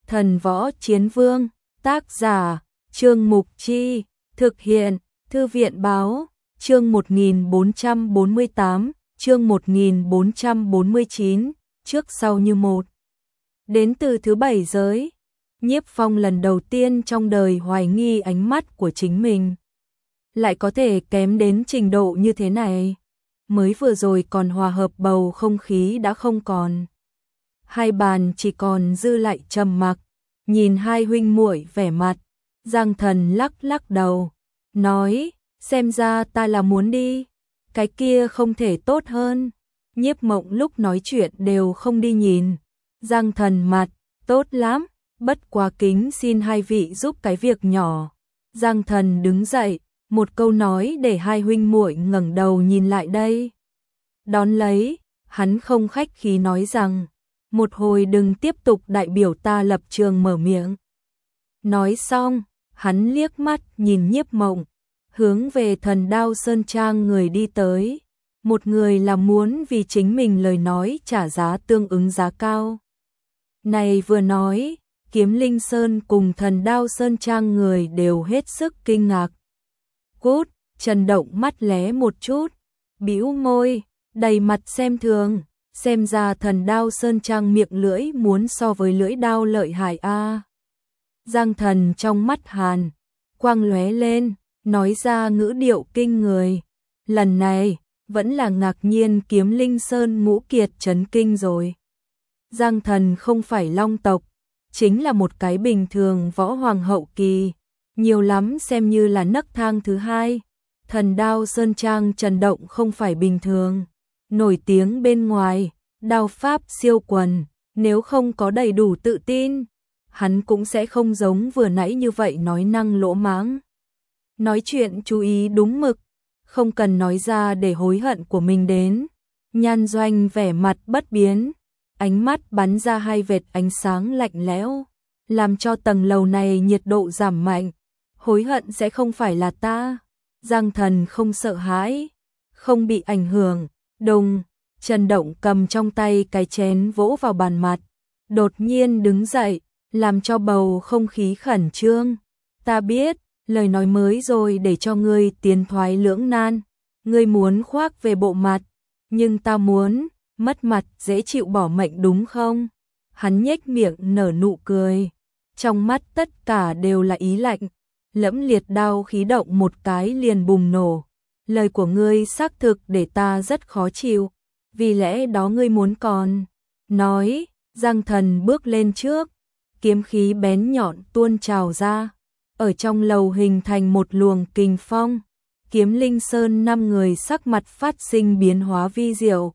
Thần Võ Chiến Vương, tác giả, Trương Mục Chi, thực hiện, Thư viện Báo, chương 1448, chương 1449, trước sau như một. Đến từ thứ bảy giới, Nhiếp Phong lần đầu tiên trong đời hoài nghi ánh mắt của chính mình. Lại có thể kém đến trình độ như thế này. Mới vừa rồi còn hòa hợp bầu không khí đã không còn. Hai bàn chỉ còn dư lại trầm mặc, nhìn hai huynh muội vẻ mặt. Giang Thần lắc lắc đầu, nói, xem ra ta là muốn đi, cái kia không thể tốt hơn. Nhiếp Mộng lúc nói chuyện đều không đi nhìn. Giang Thần mặt, tốt lắm, bất quá kính xin hai vị giúp cái việc nhỏ. Giang Thần đứng dậy, một câu nói để hai huynh muội ngẩng đầu nhìn lại đây. Đón lấy, hắn không khách khí nói rằng, một hồi đừng tiếp tục đại biểu ta lập trường mở miệng. Nói xong, hắn liếc mắt nhìn Nhiếp Mộng, hướng về Thần Đao Sơn Trang người đi tới. Một người là muốn vì chính mình lời nói trả giá tương ứng giá cao. Này vừa nói, Kiếm Linh Sơn cùng Thần Đao Sơn Trang người đều hết sức kinh ngạc. Cút, Trần Động mắt lé một chút, bĩu môi, đầy mặt xem thường, xem ra Thần Đao Sơn Trang miệng lưỡi muốn so với lưỡi đao lợi hại a. Giang Thần trong mắt hàn, quang lóe lên, nói ra ngữ điệu kinh người. Lần này, vẫn là ngạc nhiên Kiếm Linh Sơn ngũ kiệt chấn kinh rồi. Giang Thần không phải long tộc, chính là một cái bình thường võ hoàng hậu kỳ, nhiều lắm xem như là nấc thang thứ hai. Thần Đao Sơn Trang Trần Động không phải bình thường, nổi tiếng bên ngoài, đao pháp siêu quần, nếu không có đầy đủ tự tin, hắn cũng sẽ không giống vừa nãy như vậy nói năng lỗ mãng. Nói chuyện chú ý đúng mực, không cần nói ra để hối hận của mình đến. Nhan Doanh vẻ mặt bất biến, ánh mắt bắn ra hai vệt ánh sáng lạnh lẽo, làm cho tầng lầu này nhiệt độ giảm mạnh. Hối hận sẽ không phải là ta. Giang Thần không sợ hãi, không bị ảnh hưởng. Đùng, Trần Động cầm trong tay cái chén vỗ vào bàn mặt, đột nhiên đứng dậy, làm cho bầu không khí khẩn trương. Ta biết, lời nói mới rồi để cho ngươi tiến thoái lưỡng nan, ngươi muốn khoác về bộ mặt, nhưng ta muốn, mất mặt dễ chịu bỏ mệnh đúng không? Hắn nhếch miệng nở nụ cười, trong mắt tất cả đều là ý lạnh, lẫm liệt đao khí động một cái liền bùng nổ. Lời của ngươi xác thực để ta rất khó chịu, vì lẽ đó ngươi muốn còn. Nói, Giang Thần bước lên trước, kiếm khí bén nhọn tuôn trào ra, ở trong lầu hình thành một luồng kình phong. Kiếm Linh Sơn 5 người sắc mặt phát sinh biến hóa vi diệu.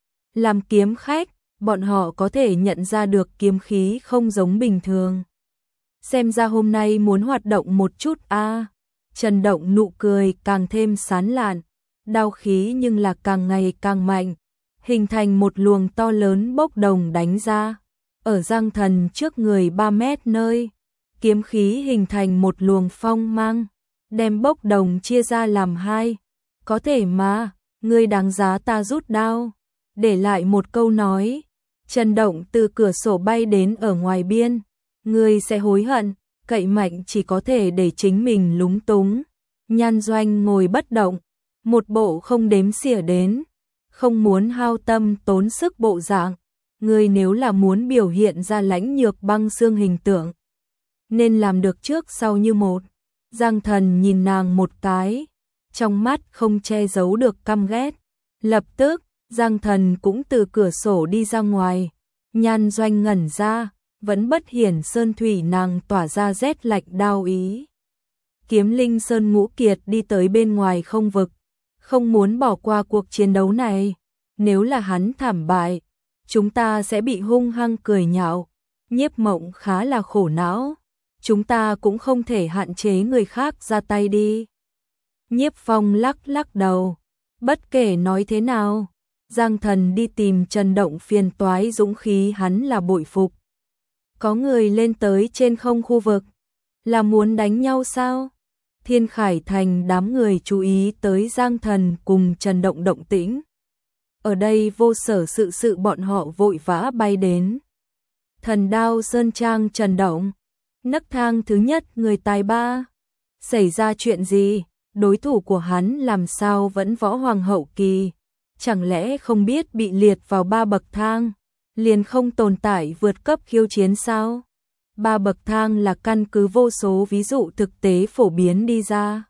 Làm kiếm khách, bọn họ có thể nhận ra được kiếm khí không giống bình thường. Xem ra hôm nay muốn hoạt động một chút a. Trần Động nụ cười càng thêm sán lạn, đao khí nhưng là càng ngày càng mạnh, hình thành một luồng to lớn bốc đồng đánh ra. Ở Giang Thần trước người 3 mét nơi, kiếm khí hình thành một luồng phong mang, đem bốc đồng chia ra làm hai. Có thể mà, ngươi đáng giá ta rút đao. Để lại một câu nói, Trần Động từ cửa sổ bay đến ở ngoài biên. Ngươi sẽ hối hận, cậy mạnh chỉ có thể để chính mình lúng túng. Nhan Doanh ngồi bất động, một bộ không đếm xỉa đến, không muốn hao tâm tốn sức bộ dạng. Ngươi nếu là muốn biểu hiện ra lãnh nhược băng xương hình tượng, nên làm được trước sau như một. Giang Thần nhìn nàng một cái, trong mắt không che giấu được căm ghét. Lập tức, Giang Thần cũng từ cửa sổ đi ra ngoài. Nhan Doanh ngẩn ra, vẫn bất hiển sơn thủy nàng tỏa ra rét lạnh đao ý. Kiếm Linh Sơn ngũ kiệt đi tới bên ngoài không vực, không muốn bỏ qua cuộc chiến đấu này. Nếu là hắn thảm bại, chúng ta sẽ bị hung hăng cười nhạo. Nhiếp Mộng khá là khổ não, chúng ta cũng không thể hạn chế người khác ra tay đi. Nhiếp Phong lắc lắc đầu, bất kể nói thế nào, Giang Thần đi tìm Trần Động phiền toái dũng khí hắn là bội phục. Có người lên tới trên không khu vực, là muốn đánh nhau sao? Thiên Khải Thành đám người chú ý tới Giang Thần cùng Trần Động động tĩnh. Ở đây vô sở sự bọn họ vội vã bay đến. Thần Đao Sơn Trang Trần Động. Nấc thang thứ nhất người tài ba. Xảy ra chuyện gì? Đối thủ của hắn làm sao vẫn võ hoàng hậu kỳ? Chẳng lẽ không biết bị liệt vào 3 bậc thang, liền không tồn tại vượt cấp khiêu chiến sao? 3 bậc thang là căn cứ vô số ví dụ thực tế phổ biến đi ra.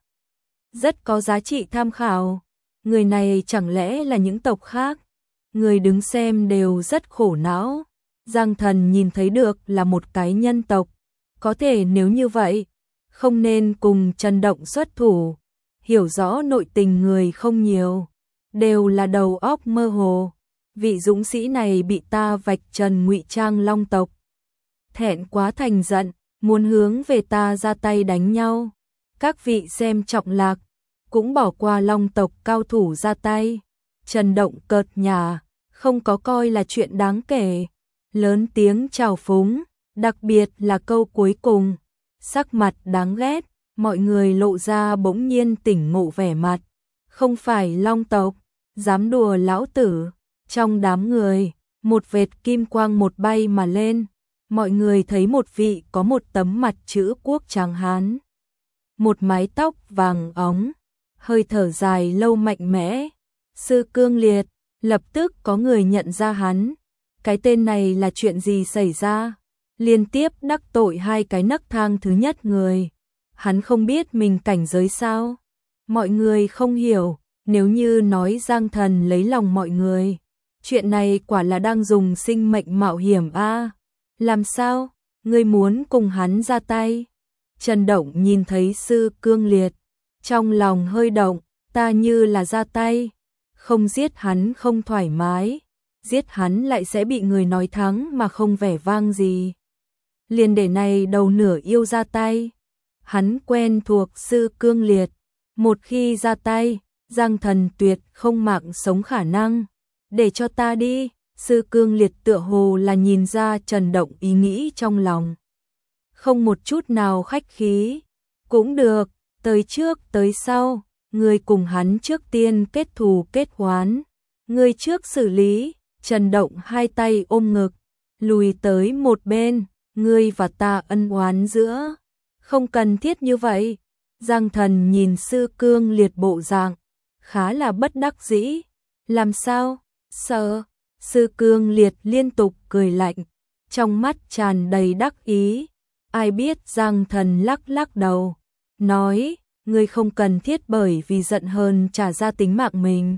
Rất có giá trị tham khảo. Người này chẳng lẽ là những tộc khác? Người đứng xem đều rất khổ não. Giang Thần nhìn thấy được là một cái nhân tộc. Có thể nếu như vậy, không nên cùng Trần Động xuất thủ. Hiểu rõ nội tình người không nhiều, đều là đầu óc mơ hồ. Vị dũng sĩ này bị ta vạch trần ngụy trang long tộc. Thẹn quá thành giận, muốn hướng về ta ra tay đánh nhau. Các vị xem trọng lạc, cũng bỏ qua long tộc cao thủ ra tay. Trần Động cợt nhả, không có coi là chuyện đáng kể. Lớn tiếng chào phúng, đặc biệt là câu cuối cùng. Sắc mặt đáng ghét, mọi người lộ ra bỗng nhiên tỉnh ngộ vẻ mặt. Không phải long tộc, dám đùa lão tử. Trong đám người, một vệt kim quang một bay mà lên. Mọi người thấy một vị có một tấm mặt chữ quốc tráng hán. Một mái tóc vàng óng, hơi thở dài lâu mạnh mẽ. Sư Cương Liệt, lập tức có người nhận ra hắn. Cái tên này là chuyện gì xảy ra? Liên tiếp đắc tội 2 cái nấc thang thứ nhất người. Hắn không biết mình cảnh giới sao? Mọi người không hiểu, nếu như nói Giang Thần lấy lòng mọi người. Chuyện này quả là đang dùng sinh mệnh mạo hiểm a. Làm sao? Ngươi muốn cùng hắn ra tay? Trần Động nhìn thấy Sư Cương Liệt, trong lòng hơi động, ta như là ra tay. Không giết hắn không thoải mái, giết hắn lại sẽ bị người nói thắng mà không vẻ vang gì. Liền để này đầu nửa yêu ra tay. Hắn quen thuộc Sư Cương Liệt, một khi ra tay, Giang Thần tuyệt không mạng sống khả năng. Để cho ta đi. Sư Cương Liệt tựa hồ là nhìn ra Trần Động ý nghĩ trong lòng. Không một chút nào khách khí. Cũng được, tới trước tới sau, người cùng hắn trước tiên kết thù kết oán. Người trước xử lý. Trần Động 2 tay ôm ngực, lùi tới một bên. Ngươi và ta ân oán giữa, không cần thiết như vậy. Giang Thần nhìn Sư Cương Liệt bộ dạng, khá là bất đắc dĩ. Làm sao? Sợ? Sư Cương Liệt liên tục cười lạnh, trong mắt tràn đầy đắc ý. Ai biết Giang Thần lắc lắc đầu, nói, ngươi không cần thiết bởi vì giận hờn trả ra tính mạng mình.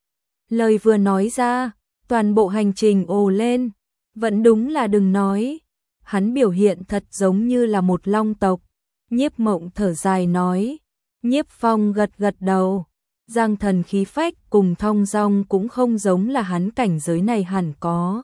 Lời vừa nói ra, toàn bộ hành trình ồ lên, vẫn đúng là đừng nói. Hắn biểu hiện thật giống như là một long tộc. Nhiếp Mộng thở dài nói, Nhiếp Phong gật gật đầu. Giang Thần khí phách cùng thong dong cũng không giống là hắn cảnh giới này hẳn có.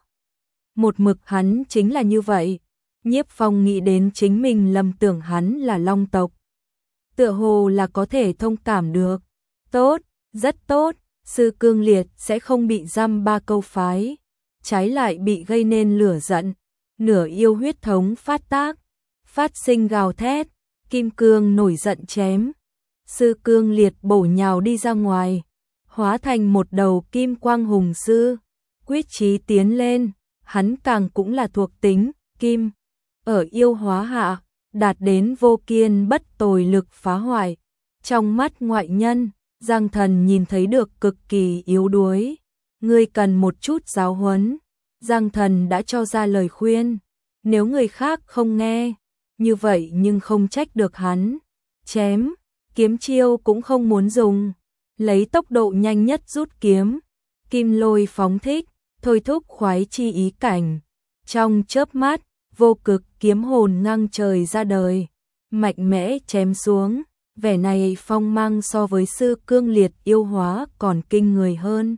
Một mực hắn chính là như vậy. Nhiếp Phong nghĩ đến chính mình lầm tưởng hắn là long tộc. Tựa hồ là có thể thông cảm được. Tốt, rất tốt, Sư Cương Liệt sẽ không bị giam 3 câu phái. Trái lại bị gây nên lửa giận. Nửa yêu huyết thống phát tác, phát sinh gào thét, kim cương nổi giận chém. Sư Cương Liệt bổ nhào đi ra ngoài, hóa thành một đầu kim quang hùng sư, quyết chí tiến lên. Hắn càng cũng là thuộc tính kim, ở yêu hóa hạ, đạt đến vô kiên bất tồi lực phá hoại. Trong mắt ngoại nhân, Giang Thần nhìn thấy được cực kỳ yếu đuối. Ngươi cần một chút giáo huấn. Giang Thần đã cho ra lời khuyên, nếu người khác không nghe, như vậy nhưng không trách được hắn. Chém, kiếm chiêu cũng không muốn dùng, lấy tốc độ nhanh nhất rút kiếm, kim lôi phóng thích, thôi thúc khoái chi ý cảnh. Trong chớp mắt, vô cực kiếm hồn ngang trời ra đời, mạnh mẽ chém xuống, vẻ này phong mang so với Sư Cương Liệt yêu hóa còn kinh người hơn.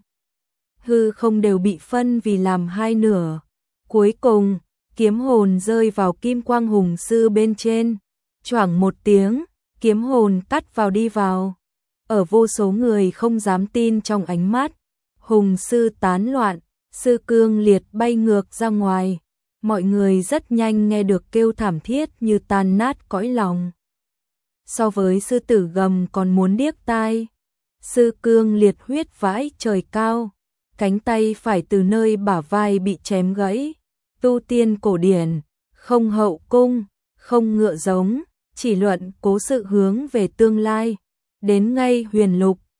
Hư không đều bị phân vì làm 2 nửa. Cuối cùng, kiếm hồn rơi vào kim quang hùng sư bên trên. Choảng một tiếng, kiếm hồn cắt vào đi vào. Ở vô số người không dám tin trong ánh mắt, hùng sư tán loạn, Sư Cương Liệt bay ngược ra ngoài. Mọi người rất nhanh nghe được kêu thảm thiết như tan nát cõi lòng. So với sư tử gầm còn muốn điếc tai. Sư Cương Liệt huyết vãi trời cao. Cánh tay phải từ nơi bả vai bị chém gãy, tu tiên cổ điển, không hậu cung, không ngựa giống, chỉ luận cố sự hướng về tương lai. Đến ngay huyền lục,